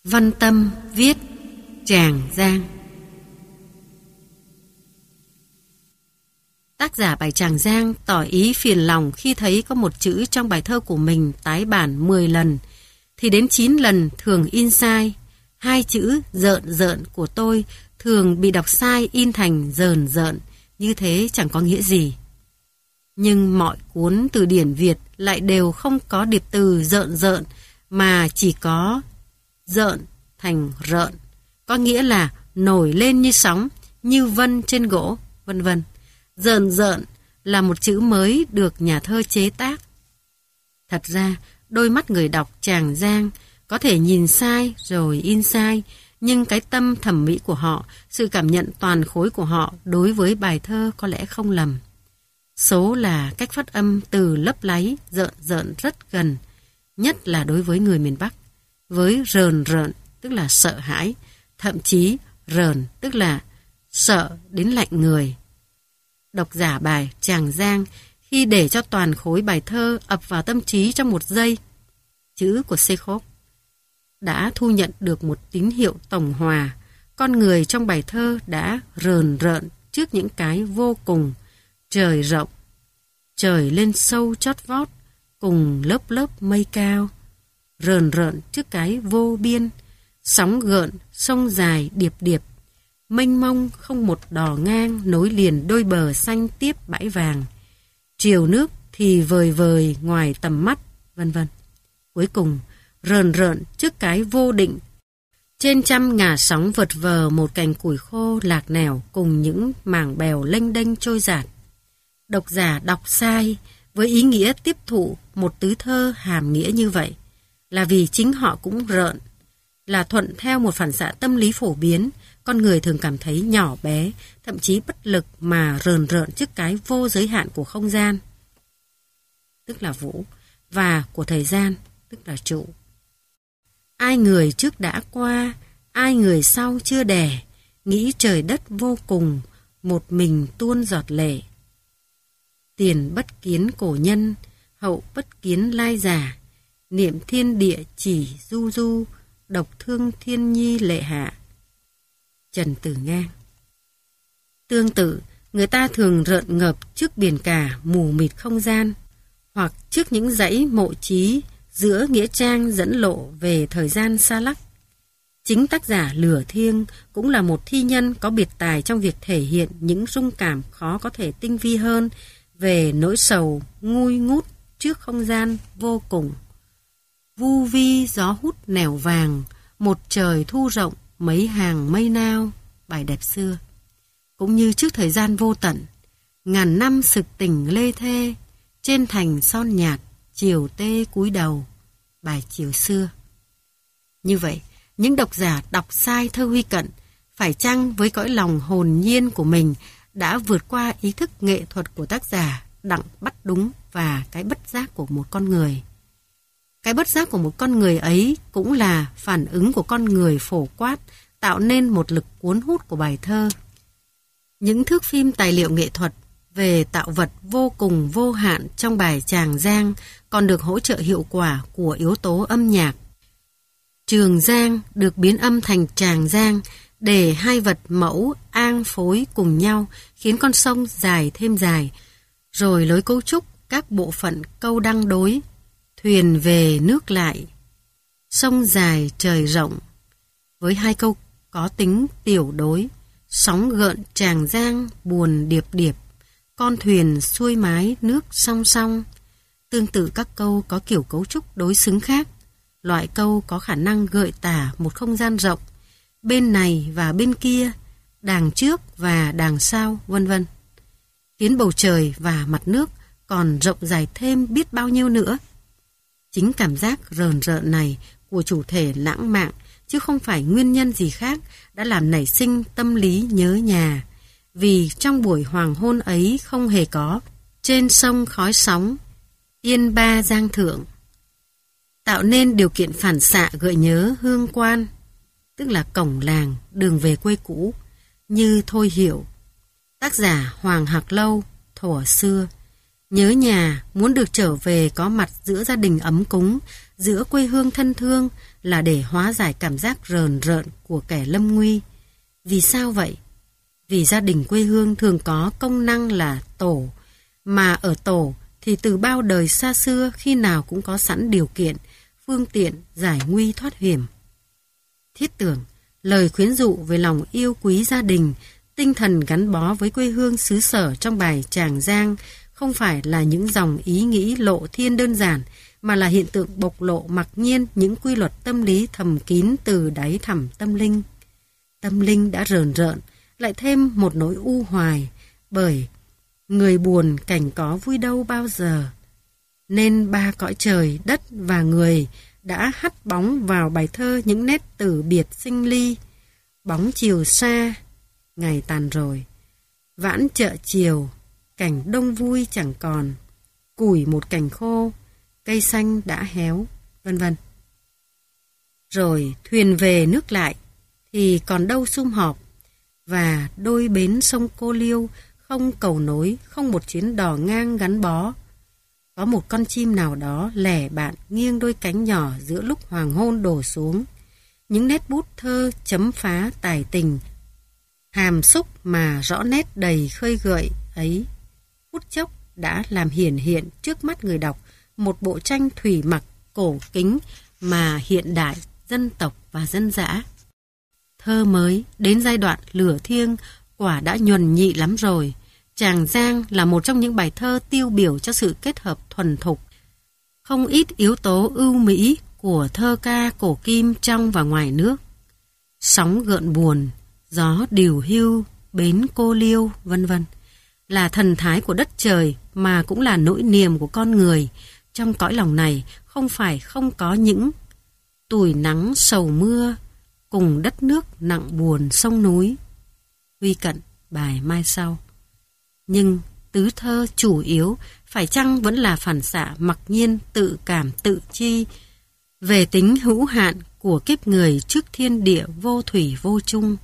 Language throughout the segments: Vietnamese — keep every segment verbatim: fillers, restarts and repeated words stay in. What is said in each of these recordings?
Văn Tâm viết Tràng Giang. Tác giả bài Tràng Giang tỏ ý phiền lòng khi thấy có một chữ trong bài thơ của mình tái bản mười lần, thì đến chín lần thường in sai. Hai chữ rợn rợn của tôi thường bị đọc sai in thành rờn rợn, như thế chẳng có nghĩa gì. Nhưng mọi cuốn từ điển Việt lại đều không có điệp từ rợn rợn, mà chỉ có rợn thành rợn, có nghĩa là nổi lên như sóng, như vân trên gỗ, vân vân. Rợn rợn là một chữ mới được nhà thơ chế tác. Thật ra, đôi mắt người đọc Tràng Giang có thể nhìn sai rồi in sai, nhưng cái tâm thẩm mỹ của họ, sự cảm nhận toàn khối của họ đối với bài thơ có lẽ không lầm. Số là cách phát âm từ lấp láy, rợn rợn rất gần, nhất là đối với người miền Bắc. Với rờn rợn tức là sợ hãi, thậm chí rờn tức là sợ đến lạnh người. Độc giả bài Tràng Giang khi để cho toàn khối bài thơ ập vào tâm trí trong một giây, chữ của Chekhov đã thu nhận được một tín hiệu tổng hòa. Con người trong bài thơ đã rờn rợn trước những cái vô cùng, trời rộng, trời lên sâu chót vót cùng lớp lớp mây cao, rờn rợn trước cái vô biên, sóng gợn, sông dài điệp điệp, mênh mông không một đò ngang nối liền đôi bờ xanh tiếp bãi vàng, triều nước thì vời vời ngoài tầm mắt, vân vân. Cuối cùng, rờn rợn trước cái vô định, trên trăm ngả sóng vật vờ một cành củi khô lạc nẻo cùng những mảng bèo lênh đênh trôi dạt. Độc giả đọc sai với ý nghĩa tiếp thụ một tứ thơ hàm nghĩa như vậy là vì chính họ cũng rợn, là thuận theo một phản xạ tâm lý phổ biến. Con người thường cảm thấy nhỏ bé, thậm chí bất lực mà rờn rợn trước cái vô giới hạn của không gian, tức là vũ, và của thời gian, tức là trụ. Ai người trước đã qua, ai người sau chưa đẻ, nghĩ trời đất vô cùng, một mình tuôn giọt lệ. Tiền bất kiến cổ nhân, hậu bất kiến lai giả, niệm thiên địa chỉ du du, độc thương thiên nhi lệ hạ. Trần Tử Ngang. Tương tự, người ta thường rợn ngợp trước biển cả mù mịt không gian, hoặc trước những dãy mộ chí giữa nghĩa trang dẫn lộ về thời gian xa lắc. Chính tác giả Lửa Thiêng cũng là một thi nhân có biệt tài trong việc thể hiện những rung cảm khó có thể tinh vi hơn về nỗi sầu ngus ngút trước không gian vô cùng. Vu vi gió hút nẻo vàng, một trời thu rộng mấy hàng mây nao, bài đẹp xưa. Cũng như trước thời gian vô tận, ngàn năm sực tỉnh lê thê, trên thành son nhạt, chiều tê cúi đầu, bài chiều xưa. Như vậy, những độc giả đọc sai thơ Huy Cận phải chăng với cõi lòng hồn nhiên của mình đã vượt qua ý thức nghệ thuật của tác giả Đặng Bắt Đúng và cái bất giác của một con người. Cái bất giác của một con người ấy cũng là phản ứng của con người phổ quát, tạo nên một lực cuốn hút của bài thơ. Những thước phim tài liệu nghệ thuật về tạo vật vô cùng vô hạn trong bài Tràng Giang còn được hỗ trợ hiệu quả của yếu tố âm nhạc. Trường Giang được biến âm thành Tràng Giang để hai vật mẫu an phối cùng nhau khiến con sông dài thêm dài, rồi lối cấu trúc các bộ phận câu đăng đối, thuyền về nước lại, sông dài trời rộng, với hai câu có tính tiểu đối, sóng gợn Tràng Giang buồn điệp điệp, con thuyền xuôi mái nước song song. Tương tự các câu có kiểu cấu trúc đối xứng khác, loại câu có khả năng gợi tả một không gian rộng, bên này và bên kia, đàng trước và đàng sau, vân vân. Khiến bầu trời và mặt nước còn rộng dài thêm biết bao nhiêu nữa. Chính cảm giác rờn rợn này của chủ thể lãng mạn, chứ không phải nguyên nhân gì khác, đã làm nảy sinh tâm lý nhớ nhà. Vì trong buổi hoàng hôn ấy không hề có trên sông khói sóng, yên ba giang thượng, tạo nên điều kiện phản xạ gợi nhớ hương quan, tức là cổng làng, đường về quê cũ, như thôi hiểu. Tác giả Hoàng Hạc Lâu, thuở xưa, nhớ nhà, muốn được trở về có mặt giữa gia đình ấm cúng, giữa quê hương thân thương là để hóa giải cảm giác rờn rợn của kẻ lâm nguy. Vì sao vậy? Vì gia đình quê hương thường có công năng là tổ, mà ở tổ thì từ bao đời xa xưa khi nào cũng có sẵn điều kiện, phương tiện giải nguy thoát hiểm. Thiết tưởng, lời khuyến dụ về lòng yêu quý gia đình, tinh thần gắn bó với quê hương xứ sở trong bài Tràng Giang không phải là những dòng ý nghĩ lộ thiên đơn giản, mà là hiện tượng bộc lộ mặc nhiên những quy luật tâm lý thầm kín từ đáy thẳm tâm linh. Tâm linh đã rờn rợn, lại thêm một nỗi u hoài, bởi người buồn cảnh có vui đâu bao giờ. Nên ba cõi trời, đất và người đã hắt bóng vào bài thơ những nét từ biệt sinh ly. Bóng chiều xa, ngày tàn rồi. Vãn chợ chiều, cảnh đông vui chẳng còn. Củi một cành khô, cây xanh đã héo, vân vân. Rồi thuyền về nước lại, thì còn đâu sum họp. Và đôi bến sông Cô Liêu không cầu nối, không một chuyến đò ngang gắn bó. Có một con chim nào đó lẻ bạn nghiêng đôi cánh nhỏ giữa lúc hoàng hôn đổ xuống. Những nét bút thơ chấm phá tài tình, hàm xúc mà rõ nét đầy khơi gợi ấy, phút chốc đã làm hiển hiện trước mắt người đọc một bộ tranh thủy mặc cổ kính mà hiện đại, dân tộc và dân dã. Thơ mới đến giai đoạn lửa thiêng quả đã nhuần nhị lắm rồi. Tràng Giang là một trong những bài thơ tiêu biểu cho sự kết hợp thuần thục, không ít yếu tố ưu mỹ của thơ ca cổ kim trong và ngoài nước. Sóng gợn buồn, gió điều hưu, bến Cô Liêu, vân vân là thần thái của đất trời mà cũng là nỗi niềm của con người. Trong cõi lòng này không phải không có những tủi nắng sầu mưa cùng đất nước nặng buồn sông núi. Huy Cận, bài mai sau. Nhưng tứ thơ chủ yếu phải chăng vẫn là phản xạ mặc nhiên tự cảm tự chi về tính hữu hạn của kiếp người trước thiên địa vô thủy vô chung.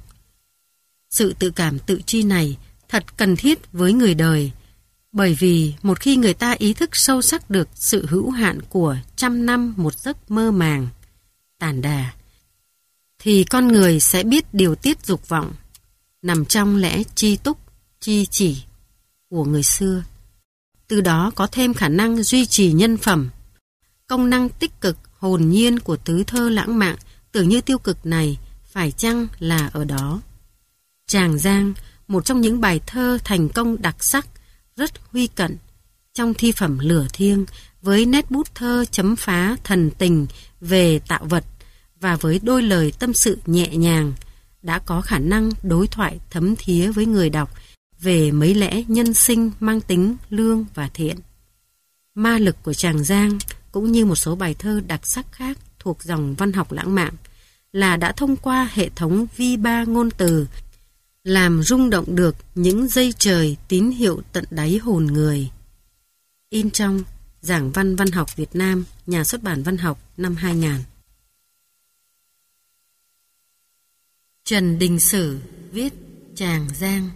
Sự tự cảm tự chi này thật cần thiết với người đời, bởi vì một khi người ta ý thức sâu sắc được sự hữu hạn của trăm năm một giấc mơ màng, tàn đà, thì con người sẽ biết điều tiết dục vọng, nằm trong lẽ chi túc, chi chỉ của người xưa. Từ đó có thêm khả năng duy trì nhân phẩm. Công năng tích cực, hồn nhiên của tứ thơ lãng mạn tưởng như tiêu cực này phải chăng là ở đó. Tràng Giang, một trong những bài thơ thành công đặc sắc, rất Huy Cận, trong thi phẩm Lửa Thiêng, với nét bút thơ chấm phá thần tình về tạo vật và với đôi lời tâm sự nhẹ nhàng, đã có khả năng đối thoại thấm thía với người đọc về mấy lẽ nhân sinh mang tính lương và thiện. Ma lực của Tràng Giang cũng như một số bài thơ đặc sắc khác thuộc dòng văn học lãng mạn là đã thông qua hệ thống vi ba ngôn từ làm rung động được những dây trời tín hiệu tận đáy hồn người. In trong Giảng văn Văn học Việt Nam, Nhà xuất bản Văn học năm hai nghìn. Trần Đình Sử viết Tràng Giang.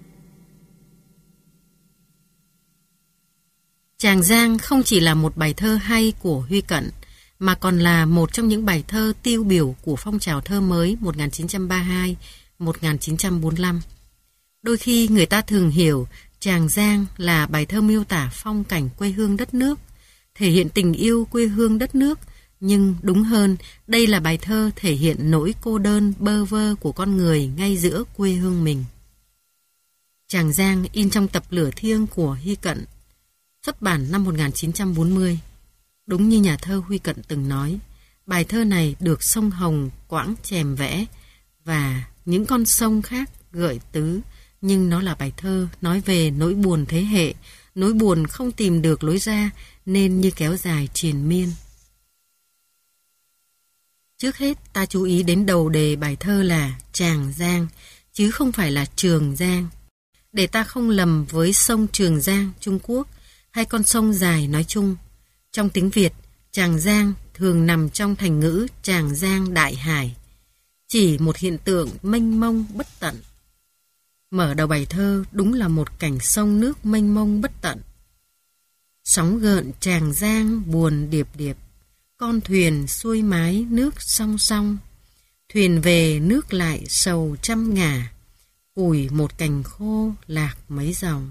Tràng Giang không chỉ là một bài thơ hay của Huy Cận, mà còn là một trong những bài thơ tiêu biểu của phong trào thơ mới một nghìn chín trăm ba mươi hai đến một nghìn chín trăm bốn mươi lăm. Đôi khi người ta thường hiểu Tràng Giang là bài thơ miêu tả phong cảnh quê hương đất nước, thể hiện tình yêu quê hương đất nước, nhưng đúng hơn, đây là bài thơ thể hiện nỗi cô đơn bơ vơ của con người ngay giữa quê hương mình. Tràng Giang in trong tập Lửa Thiêng của Huy Cận, xuất bản năm một nghìn chín trăm bốn mươi. Đúng như nhà thơ Huy Cận từng nói, bài thơ này được sông Hồng Quãng chèm vẽ và những con sông khác gợi tứ, nhưng nó là bài thơ nói về nỗi buồn thế hệ, nỗi buồn không tìm được lối ra nên như kéo dài triền miên. Trước hết ta chú ý đến đầu đề bài thơ là Tràng Giang, chứ không phải là Trường Giang, để ta không lầm với sông Trường Giang Trung Quốc hay con sông dài nói chung. Trong tiếng Việt, Tràng Giang thường nằm trong thành ngữ Tràng Giang Đại Hải, chỉ một hiện tượng mênh mông bất tận. Mở đầu bài thơ đúng là một cảnh sông nước mênh mông bất tận. Sóng gợn Tràng Giang buồn điệp điệp, con thuyền xuôi mái nước song song. Thuyền về nước lại sầu trăm ngả, củi một cành khô lạc mấy dòng.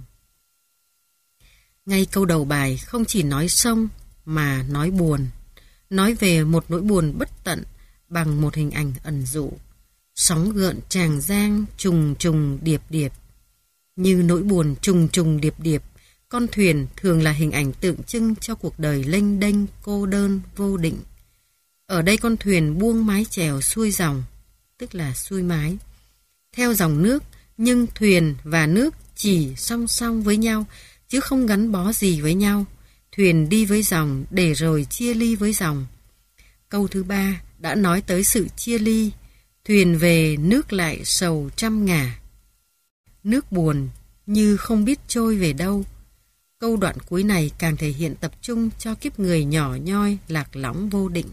Ngay câu đầu bài không chỉ nói sông mà nói buồn, nói về một nỗi buồn bất tận bằng một hình ảnh ẩn dụ. Sóng gợn tràng giang trùng trùng điệp điệp. Như nỗi buồn trùng trùng điệp điệp, con thuyền thường là hình ảnh tượng trưng cho cuộc đời lênh đênh, cô đơn, vô định. Ở đây con thuyền buông mái chèo xuôi dòng, tức là xuôi mái, theo dòng nước, nhưng thuyền và nước chỉ song song với nhau, chứ không gắn bó gì với nhau. Thuyền đi với dòng để rồi chia ly với dòng. Câu thứ ba đã nói tới sự chia ly. Thuyền về nước lại sầu trăm ngả. Nước buồn như không biết trôi về đâu. Câu đoạn cuối này càng thể hiện tập trung cho kiếp người nhỏ nhoi, lạc lõng vô định.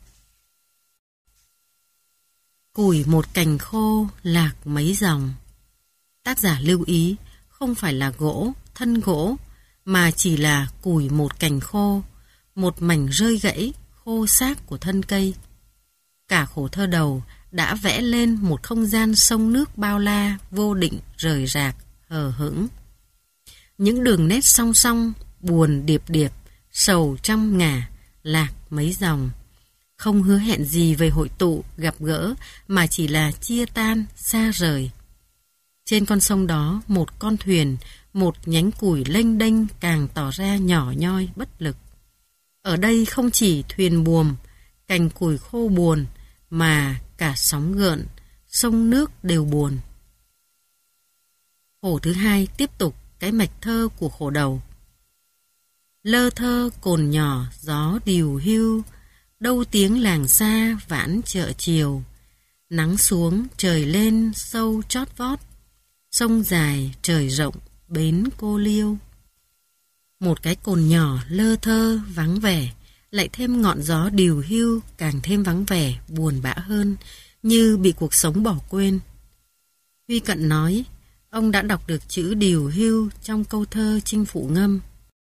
Củi một cành khô lạc mấy dòng. Tác giả lưu ý không phải là gỗ, thân gỗ, mà chỉ là củi một cành khô, một mảnh rơi gãy, khô xác của thân cây. Cả khổ thơ đầu đã vẽ lên một không gian sông nước bao la, vô định, rời rạc, hờ hững. Những đường nét song song, buồn điệp điệp, sầu trăm ngả, lạc mấy dòng. Không hứa hẹn gì về hội tụ, gặp gỡ, mà chỉ là chia tan, xa rời. Trên con sông đó, một con thuyền, một nhánh củi lênh đênh càng tỏ ra nhỏ nhoi, bất lực. Ở đây không chỉ thuyền buồm, cành củi khô buồn, mà cả sóng gợn, sông nước đều buồn. Khổ thứ hai tiếp tục cái mạch thơ của khổ đầu. Lơ thơ cồn nhỏ gió điều hưu, đâu tiếng làng xa vãn chợ chiều. Nắng xuống trời lên sâu chót vót, sông dài trời rộng bến cô liêu. Một cái cồn nhỏ lơ thơ vắng vẻ, lại thêm ngọn gió điều hưu càng thêm vắng vẻ, buồn bã hơn, như bị cuộc sống bỏ quên. Huy Cận nói, ông đã đọc được chữ điều hưu trong câu thơ Chinh Phụ Ngâm.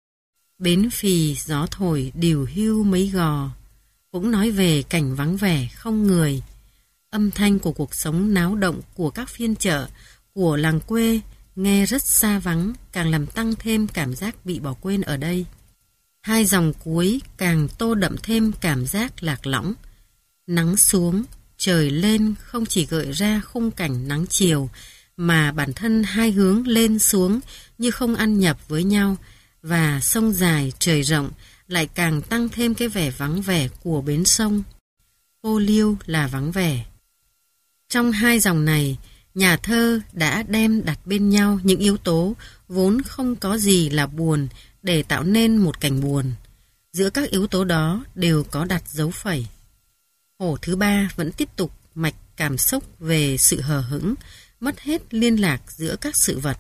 Bến phì gió thổi điều hưu mấy gò, cũng nói về cảnh vắng vẻ không người. Âm thanh của cuộc sống náo động của các phiên chợ, của làng quê nghe rất xa vắng, càng làm tăng thêm cảm giác bị bỏ quên ở đây. Hai dòng cuối càng tô đậm thêm cảm giác lạc lõng. Nắng xuống, trời lên không chỉ gợi ra khung cảnh nắng chiều, mà bản thân hai hướng lên xuống như không ăn nhập với nhau, và sông dài trời rộng lại càng tăng thêm cái vẻ vắng vẻ của bến sông. Cô liêu là vắng vẻ. Trong hai dòng này, nhà thơ đã đem đặt bên nhau những yếu tố vốn không có gì là buồn để tạo nên một cảnh buồn. Giữa các yếu tố đó đều có đặt dấu phẩy. Khổ thứ ba vẫn tiếp tục mạch cảm xúc về sự hờ hững, mất hết liên lạc giữa các sự vật.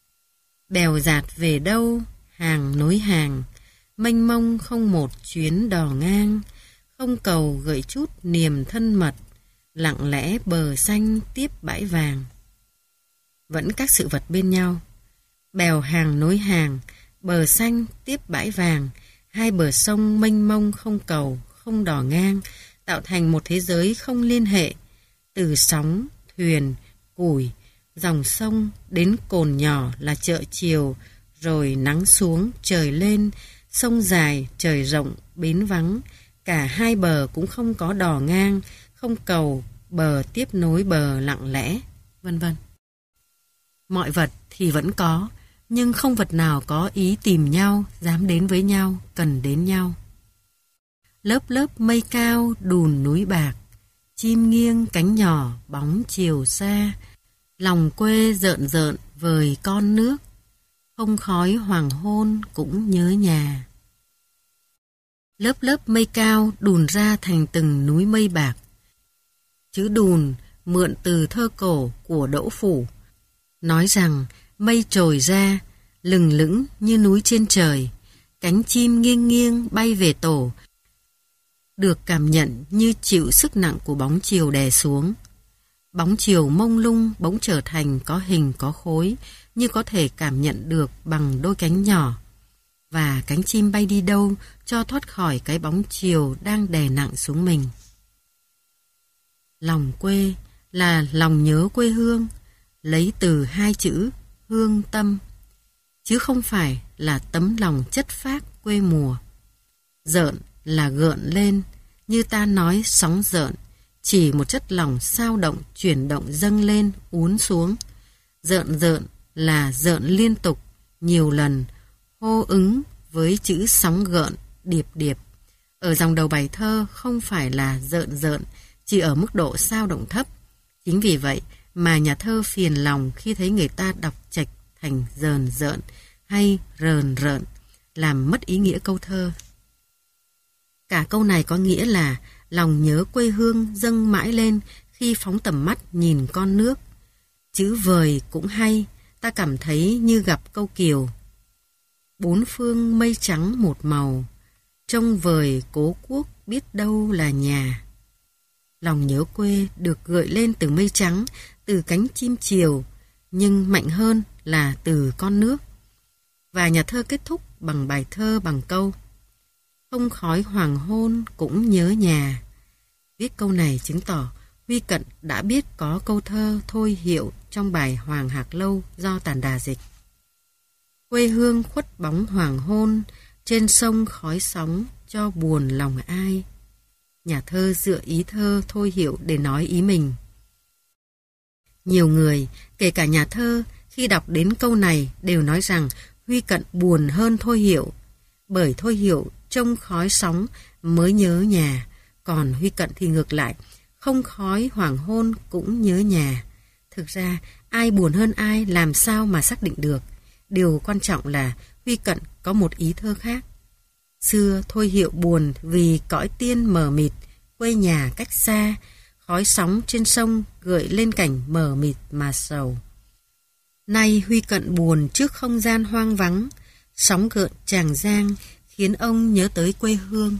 Bèo dạt về đâu, hàng nối hàng, mênh mông không một chuyến đò ngang, không cầu gợi chút niềm thân mật, lặng lẽ bờ xanh tiếp bãi vàng. Vẫn các sự vật bên nhau. Bèo hàng nối hàng, bờ xanh tiếp bãi vàng, hai bờ sông mênh mông không cầu, không đò ngang, tạo thành một thế giới không liên hệ. Từ sóng, thuyền, củi, dòng sông đến cồn nhỏ là chợ chiều, rồi nắng xuống, trời lên, sông dài, trời rộng, bến vắng. Cả hai bờ cũng không có đò ngang, không cầu, bờ tiếp nối bờ lặng lẽ, vân vân. Mọi vật thì vẫn có, nhưng không vật nào có ý tìm nhau, dám đến với nhau, cần đến nhau. Lớp lớp mây cao đùn núi bạc, chim nghiêng cánh nhỏ bóng chiều xa, lòng quê rợn rợn vời con nước, không khói hoàng hôn cũng nhớ nhà. Lớp lớp mây cao đùn ra thành từng núi mây bạc. Chữ đùn mượn từ thơ cổ của Đỗ Phủ, nói rằng mây trồi ra, lừng lững như núi trên trời, cánh chim nghiêng nghiêng bay về tổ, được cảm nhận như chịu sức nặng của bóng chiều đè xuống. Bóng chiều mông lung bỗng trở thành có hình có khối, như có thể cảm nhận được bằng đôi cánh nhỏ. và cánh chim bay đi đâu cho thoát khỏi cái bóng chiều đang đè nặng xuống mình. Lòng quê là lòng nhớ quê hương, lấy từ hai chữ hương tâm, chứ không phải là tấm lòng chất phác quê mùa. Rợn là gợn lên, như ta nói sóng rợn, chỉ một chất lỏng sao động, chuyển động dâng lên, uốn xuống. Rợn rợn là rợn liên tục, nhiều lần, hô ứng với chữ sóng gợn, điệp điệp. Ở dòng đầu bài thơ không phải là rợn rợn, chỉ ở mức độ sao động thấp. Chính vì vậy mà nhà thơ phiền lòng khi thấy người ta đọc chệch thành rờn rợn hay rờn rợn, làm mất ý nghĩa câu thơ. Cả câu này có nghĩa là lòng nhớ quê hương dâng mãi lên khi phóng tầm mắt nhìn con nước. Chữ vời cũng hay, ta cảm thấy như gặp câu kiều. Bốn phương mây trắng một màu, trông vời cố quốc biết đâu là nhà. Lòng nhớ quê được gợi lên từ mây trắng, từ cánh chim chiều, nhưng mạnh hơn là từ con nước. Và nhà thơ kết thúc bằng bài thơ bằng câu không khói hoàng hôn cũng nhớ nhà. Viết câu này chứng tỏ Huy Cận đã biết có câu thơ thôi hiệu trong bài Hoàng Hạc Lâu do Tản Đà dịch. Quê hương khuất bóng hoàng hôn, trên sông khói sóng cho buồn lòng ai. Nhà thơ dựa ý thơ thôi hiệu để nói ý mình. Nhiều người, kể cả nhà thơ, khi đọc đến câu này đều nói rằng Huy Cận buồn hơn thôi hiệu, bởi thôi hiệu trông khói sóng mới nhớ nhà, còn Huy Cận thì ngược lại, không khói hoàng hôn cũng nhớ nhà. Thực ra, ai buồn hơn ai làm sao mà xác định được. Điều quan trọng là Huy Cận có một ý thơ khác. Xưa thôi hiệu buồn vì cõi tiên mờ mịt, quê nhà cách xa, khói sóng trên sông gợi lên cảnh mờ mịt mà sầu. Nay Huy Cận buồn trước không gian hoang vắng, sóng gợn Tràng Giang khiến ông nhớ tới quê hương.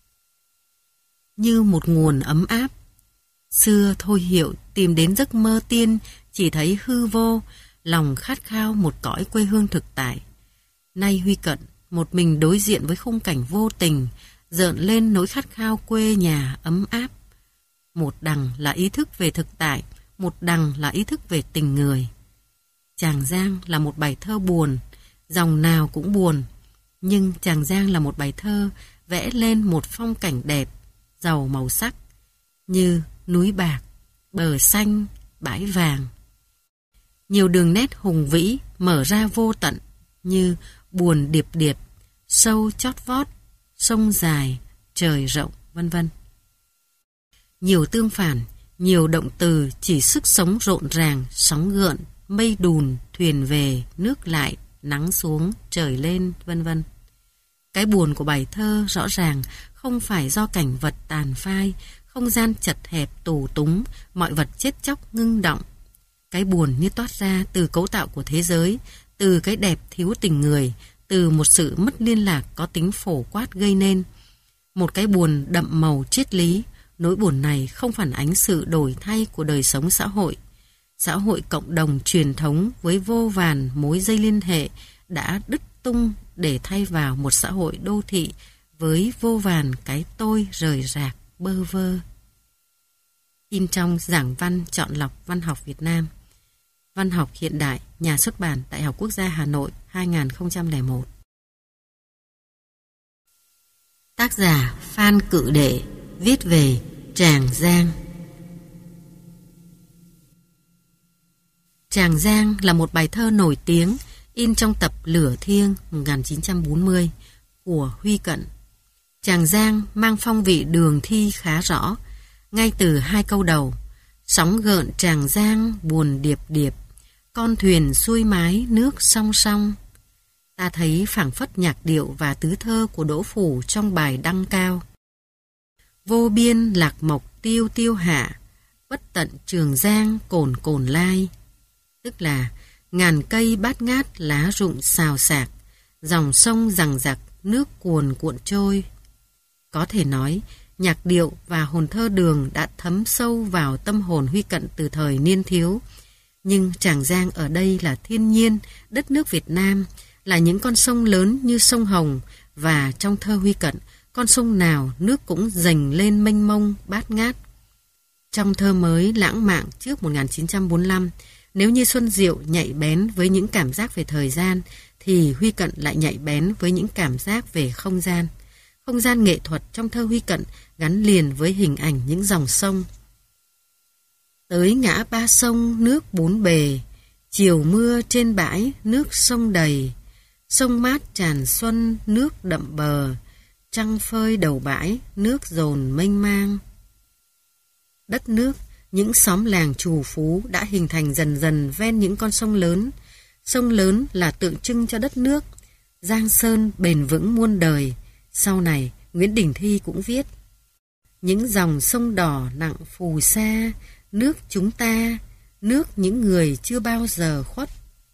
Như một nguồn ấm áp. Xưa thôi hiệu tìm đến giấc mơ tiên, chỉ thấy hư vô, lòng khát khao một cõi quê hương thực tại. Nay Huy Cận một mình đối diện với khung cảnh vô tình, dợn lên nỗi khát khao quê nhà ấm áp. Một đằng là ý thức về thực tại, một đằng là ý thức về tình người. Tràng Giang là một bài thơ buồn, dòng nào cũng buồn, nhưng Tràng Giang là một bài thơ vẽ lên một phong cảnh đẹp, giàu màu sắc, như núi bạc, bờ xanh, bãi vàng. Nhiều đường nét hùng vĩ mở ra vô tận, như buồn điệp điệp, sâu chót vót, sông dài, trời rộng, vân vân. Nhiều tương phản, nhiều động từ chỉ sức sống rộn ràng, sóng gợn, mây đùn, thuyền về, nước lại, nắng xuống, trời lên, vân vân. Cái buồn của bài thơ rõ ràng không phải do cảnh vật tàn phai, không gian chật hẹp tù túng, mọi vật chết chóc ngưng động. Cái buồn như toát ra từ cấu tạo của thế giới, từ cái đẹp thiếu tình người, từ một sự mất liên lạc có tính phổ quát gây nên. Một cái buồn đậm màu triết lý, nỗi buồn này không phản ánh sự đổi thay của đời sống xã hội. Xã hội cộng đồng truyền thống với vô vàn mối dây liên hệ đã đứt tung để thay vào một xã hội đô thị với vô vàn cái tôi rời rạc, bơ vơ. In trong Giảng văn chọn lọc văn học Việt Nam. Văn học hiện đại, nhà xuất bản Đại học Quốc gia Hà Nội, hai nghìn không trăm lẻ một. Tác giả Phan Cự Đệ viết về Tràng Giang. Tràng Giang là một bài thơ nổi tiếng in trong tập Lửa Thiêng một nghìn chín trăm bốn mươi của Huy Cận. Tràng Giang mang phong vị đường thi khá rõ, ngay từ hai câu đầu. Sóng gợn Tràng Giang buồn điệp điệp, con thuyền xuôi mái nước song song. Ta thấy phảng phất nhạc điệu và tứ thơ của Đỗ Phủ trong bài Đăng Cao. Vô biên lạc mộc tiêu tiêu hạ, bất tận Trường Giang cồn cồn lai. Tức là ngàn cây bát ngát lá rụng xào xạc, dòng sông giằng giặc nước cuồn cuộn trôi. Có thể nói, nhạc điệu và hồn thơ đường đã thấm sâu vào tâm hồn Huy Cận từ thời niên thiếu. Nhưng Tràng Giang ở đây là thiên nhiên, đất nước Việt Nam, là những con sông lớn như sông Hồng, và trong thơ Huy Cận, con sông nào nước cũng dành lên mênh mông bát ngát. Trong thơ mới lãng mạn trước một nghìn chín trăm bốn mươi lăm, nếu như Xuân Diệu nhạy bén với những cảm giác về thời gian, thì Huy Cận lại nhạy bén với những cảm giác về không gian. Không gian nghệ thuật trong thơ Huy Cận gắn liền với hình ảnh những dòng sông. Tới ngã ba sông nước bốn bề, chiều mưa trên bãi nước sông đầy, sông mát tràn xuân nước đậm bờ, trăng phơi đầu bãi nước dồn mênh mang. Đất nước, những xóm làng trù phú đã hình thành dần dần ven những con sông lớn. Sông lớn là tượng trưng cho đất nước, giang sơn bền vững muôn đời. Sau này, Nguyễn Đình Thi cũng viết: những dòng sông đỏ nặng phù sa, nước chúng ta, nước những người chưa bao giờ khuất.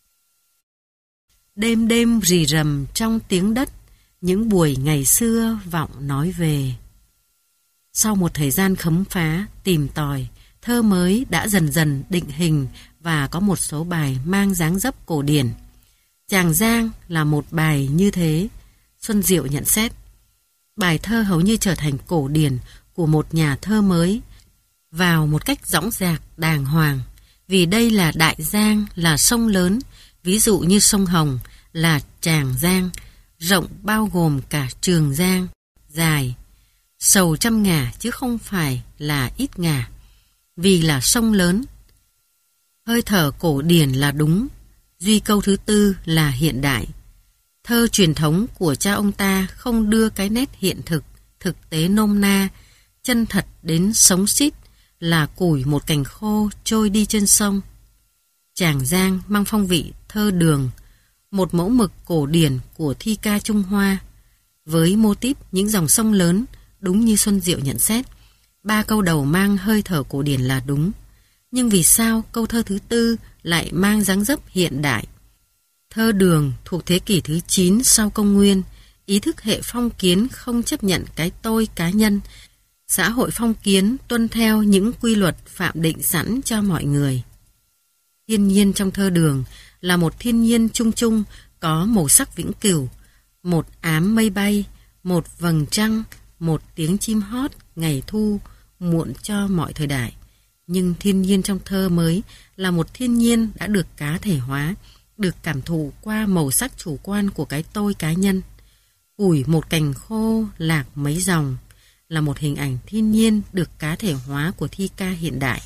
Đêm đêm rì rầm trong tiếng đất, những buổi ngày xưa vọng nói về. Sau một thời gian khấm phá, tìm tòi, thơ mới đã dần dần định hình và có một số bài mang dáng dấp cổ điển. Tràng Giang là một bài như thế. Xuân Diệu nhận xét: bài thơ hầu như trở thành cổ điển của một nhà thơ mới, vào một cách dõng dạc, đàng hoàng, vì đây là đại giang, là sông lớn, ví dụ như sông Hồng là Tràng Giang, rộng bao gồm cả Trường Giang, dài, sầu trăm ngả chứ không phải là ít ngả, vì là sông lớn. Hơi thở cổ điển là đúng, duy câu thứ tư là hiện đại. Thơ truyền thống của cha ông ta không đưa cái nét hiện thực, thực tế nôm na, chân thật đến sống xít, là củi một cành khô trôi đi trên sông. Tràng Giang mang phong vị thơ đường, một mẫu mực cổ điển của thi ca Trung Hoa. Với mô típ những dòng sông lớn, đúng như Xuân Diệu nhận xét, ba câu đầu mang hơi thở cổ điển là đúng. Nhưng vì sao câu thơ thứ tư lại mang dáng dấp hiện đại? Thơ đường thuộc thế kỷ thứ chín sau công nguyên, ý thức hệ phong kiến không chấp nhận cái tôi cá nhân. Xã hội phong kiến tuân theo những quy luật phạm định sẵn cho mọi người. Thiên nhiên trong thơ đường là một thiên nhiên chung chung, có màu sắc vĩnh cửu, một ám mây bay, một vầng trăng, một tiếng chim hót ngày thu, muộn cho mọi thời đại. Nhưng thiên nhiên trong thơ mới là một thiên nhiên đã được cá thể hóa, được cảm thụ qua màu sắc chủ quan của cái tôi cá nhân. Củi một cành khô, lạc mấy dòng là một hình ảnh thiên nhiên được cá thể hóa của thi ca hiện đại.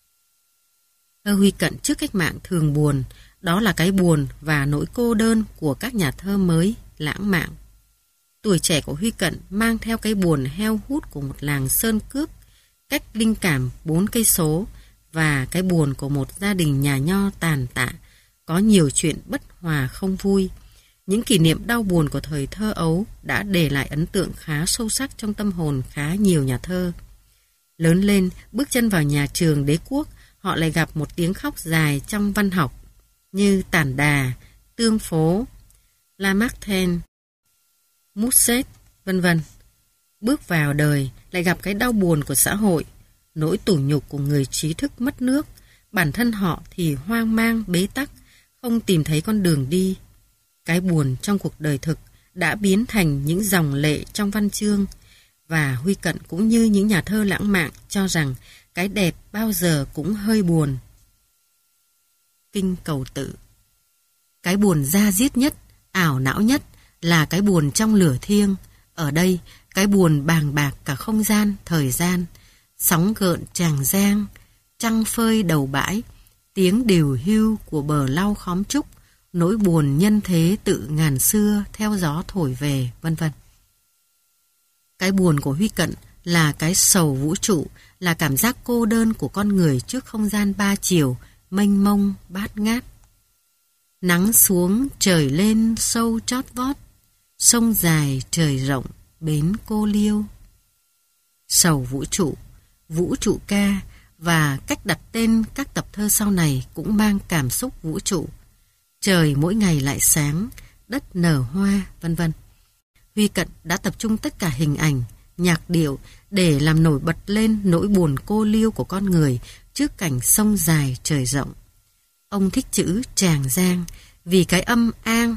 Thơ Huy Cận trước cách mạng thường buồn, đó là cái buồn và nỗi cô đơn của các nhà thơ mới lãng mạn. Tuổi trẻ của Huy Cận mang theo cái buồn heo hút của một làng sơn cước cách Linh Cảm bốn cây số, và cái buồn của một gia đình nhà nho tàn tạ, có nhiều chuyện bất hòa không vui. Những kỷ niệm đau buồn của thời thơ ấu đã để lại ấn tượng khá sâu sắc trong tâm hồn khá nhiều nhà thơ. Lớn lên, bước chân vào nhà trường đế quốc, họ lại gặp một tiếng khóc dài trong văn học như Tản Đà, Tương Phố, Lamartine, Musset, vân vân. Bước vào đời lại gặp cái đau buồn của xã hội, nỗi tủi nhục của người trí thức mất nước, bản thân họ thì hoang mang bế tắc, không tìm thấy con đường đi. Cái buồn trong cuộc đời thực đã biến thành những dòng lệ trong văn chương, và Huy Cận cũng như những nhà thơ lãng mạn cho rằng cái đẹp bao giờ cũng hơi buồn. Kinh Cầu Tự. Cái buồn da diết nhất, ảo não nhất là cái buồn trong lửa thiêng. Ở đây, cái buồn bàng bạc cả không gian, thời gian, sóng gợn Tràng Giang, trăng phơi đầu bãi, tiếng điều hưu của bờ lau khóm trúc, nỗi buồn nhân thế tự ngàn xưa theo gió thổi về, vân vân. Cái buồn của Huy Cận là cái sầu vũ trụ, là cảm giác cô đơn của con người trước không gian ba chiều, mênh mông, bát ngát. Nắng xuống, trời lên sâu chót vót, sông dài, trời rộng, bến cô liêu. Sầu vũ trụ, vũ trụ ca, và cách đặt tên các tập thơ sau này cũng mang cảm xúc vũ trụ. Trời mỗi ngày lại sáng, đất nở hoa, vân vân. Huy Cận đã tập trung tất cả hình ảnh, nhạc điệu để làm nổi bật lên nỗi buồn cô liêu của con người trước cảnh sông dài trời rộng. Ông thích chữ Tràng Giang vì cái âm an,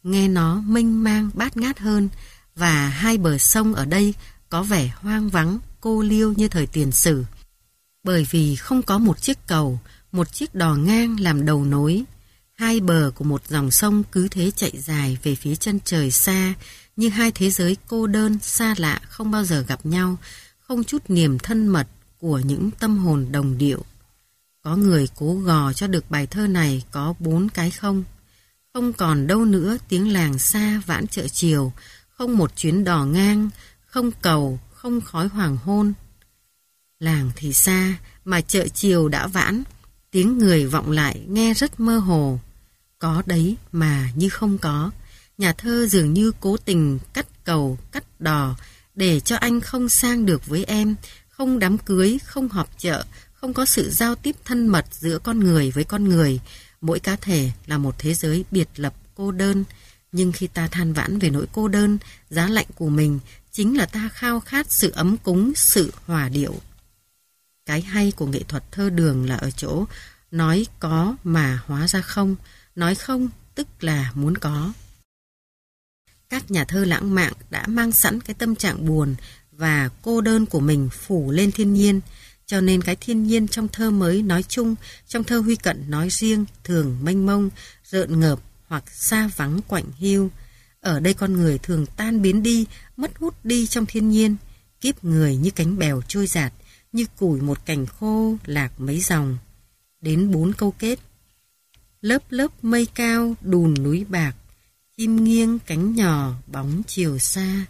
nghe nó mênh mang bát ngát hơn, và hai bờ sông ở đây có vẻ hoang vắng, cô liêu như thời tiền sử. Bởi vì không có một chiếc cầu, một chiếc đò ngang làm đầu nối. Hai bờ của một dòng sông cứ thế chạy dài về phía chân trời xa, như hai thế giới cô đơn, xa lạ, không bao giờ gặp nhau, không chút niềm thân mật của những tâm hồn đồng điệu. Có người cố gò cho được bài thơ này có bốn cái không. Không còn đâu nữa tiếng làng xa vãn chợ chiều, không một chuyến đò ngang, không cầu, không khói hoàng hôn. Làng thì xa, mà chợ chiều đã vãn, tiếng người vọng lại nghe rất mơ hồ. Có đấy mà như không có. Nhà thơ dường như cố tình cắt cầu, cắt đò, để cho anh không sang được với em, không đám cưới, không họp chợ, không có sự giao tiếp thân mật giữa con người với con người. Mỗi cá thể là một thế giới biệt lập, cô đơn. Nhưng khi ta than vãn về nỗi cô đơn, giá lạnh của mình, chính là ta khao khát sự ấm cúng, sự hòa điệu. Cái hay của nghệ thuật thơ đường là ở chỗ nói có mà hóa ra không, nói không tức là muốn có. Các nhà thơ lãng mạn đã mang sẵn cái tâm trạng buồn và cô đơn của mình phủ lên thiên nhiên, cho nên cái thiên nhiên trong thơ mới nói chung, trong thơ Huy Cận nói riêng thường mênh mông, rợn ngợp hoặc xa vắng quạnh hiu. Ở đây con người thường tan biến đi, mất hút đi trong thiên nhiên, kiếp người như cánh bèo trôi dạt, như củi một cành khô lạc mấy dòng. Đến bốn câu kết: lớp lớp mây cao đùn núi bạc, chim nghiêng cánh nhỏ bóng chiều xa.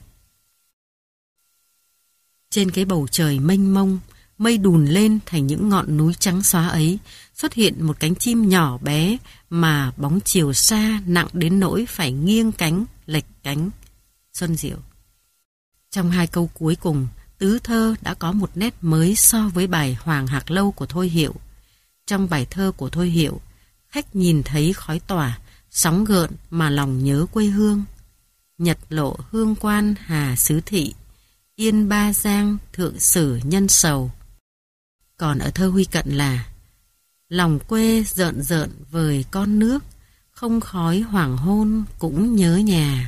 Trên cái bầu trời mênh mông, mây đùn lên thành những ngọn núi trắng xóa ấy, xuất hiện một cánh chim nhỏ bé mà bóng chiều xa nặng đến nỗi phải nghiêng cánh, lệch cánh. Xuân Diệu. Trong hai câu cuối cùng, tứ thơ đã có một nét mới so với bài Hoàng Hạc Lâu của Thôi Hiệu. Trong bài thơ của Thôi Hiệu, khách nhìn thấy khói tỏa, sóng gợn mà lòng nhớ quê hương. Nhật lộ hương quan hà xứ thị, yên ba giang thượng sử nhân sầu. Còn ở thơ Huy Cận là lòng quê rợn rợn vời con nước, không khói hoàng hôn cũng nhớ nhà.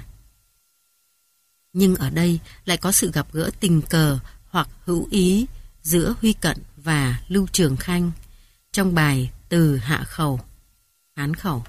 Nhưng ở đây lại có sự gặp gỡ tình cờ hoặc hữu ý giữa Huy Cận và Lưu Trường Khanh trong bài Từ Hạ Khẩu, Hán Khẩu.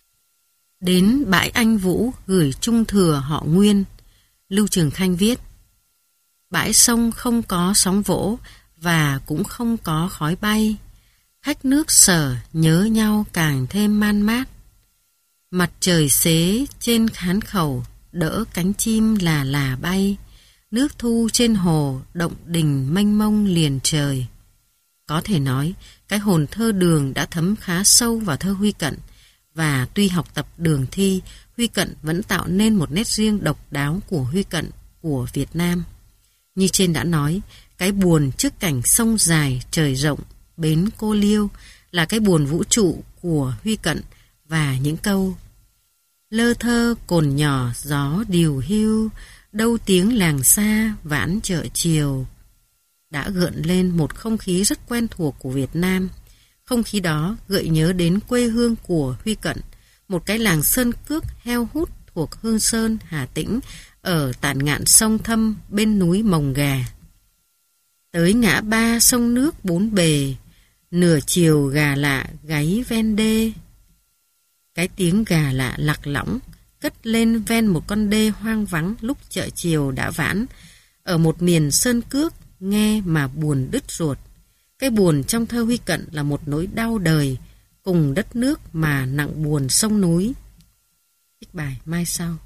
Đến bãi Anh Vũ gửi trung thừa họ Nguyên, Lưu Trường Khanh viết: bãi sông không có sóng vỗ và cũng không có khói bay, khách nước sở nhớ nhau càng thêm man mát. Mặt trời xế trên Hán Khẩu đỡ cánh chim là là bay, nước thu trên hồ động đình mênh mông liền trời. Có thể nói, cái hồn thơ đường đã thấm khá sâu vào thơ Huy Cận, và tuy học tập đường thi, Huy Cận vẫn tạo nên một nét riêng độc đáo của Huy Cận của Việt Nam. Như trên đã nói, cái buồn trước cảnh sông dài trời rộng, bến cô liêu là cái buồn vũ trụ của Huy Cận, và những câu lơ thơ cồn nhỏ gió điều hưu, đâu tiếng làng xa vãn chợ chiều đã gợn lên một không khí rất quen thuộc của Việt Nam. Không khí đó gợi nhớ đến quê hương của Huy Cận, một cái làng sơn cước heo hút thuộc Hương Sơn, Hà Tĩnh, ở tản ngạn sông Thâm bên núi Mồng Gà. Tới ngã ba sông nước bốn bề, nửa chiều gà lạ gáy ven đê. Cái tiếng gà lạ lạc lõng cất lên ven một con đê hoang vắng lúc chợ chiều đã vãn, ở một miền sơn cước nghe mà buồn đứt ruột. Cái buồn trong thơ Huy Cận là một nỗi đau đời, cùng đất nước mà nặng buồn sông núi. Trích bài mai sau.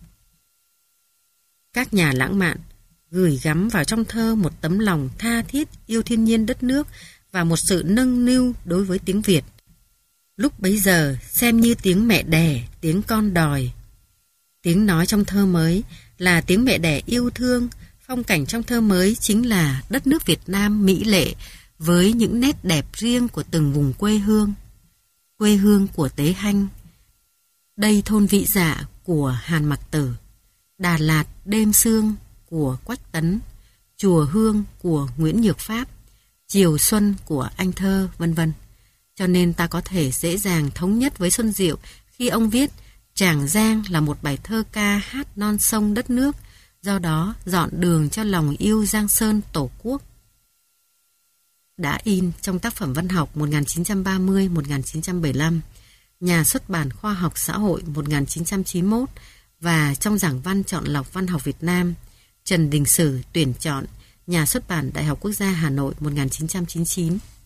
Các nhà lãng mạn gửi gắm vào trong thơ một tấm lòng tha thiết yêu thiên nhiên đất nước và một sự nâng niu đối với tiếng Việt. Lúc bấy giờ xem như tiếng mẹ đẻ, tiếng con đòi. Tiếng nói trong thơ mới là tiếng mẹ đẻ yêu thương, phong cảnh trong thơ mới chính là đất nước Việt Nam mỹ lệ với những nét đẹp riêng của từng vùng quê hương. Quê hương của Tế Hanh, đây thôn Vị Dạ của Hàn Mặc Tử, Đà Lạt đêm sương của Quách Tấn, Chùa Hương của Nguyễn Nhược Pháp, Chiều Xuân của Anh Thơ, vân vân. Cho nên ta có thể dễ dàng thống nhất với Xuân Diệu khi ông viết Tràng Giang là một bài thơ ca hát non sông đất nước, do đó dọn đường cho lòng yêu Giang Sơn Tổ quốc. Đã in trong tác phẩm văn học một nghìn chín trăm ba mươi đến một nghìn chín trăm bảy mươi lăm, Nhà xuất bản Khoa học Xã hội một nghìn chín trăm chín mươi mốt và trong giảng văn chọn lọc văn học Việt Nam, Trần Đình Sử tuyển chọn, Nhà xuất bản Đại học Quốc gia Hà Nội một nghìn chín trăm chín mươi chín.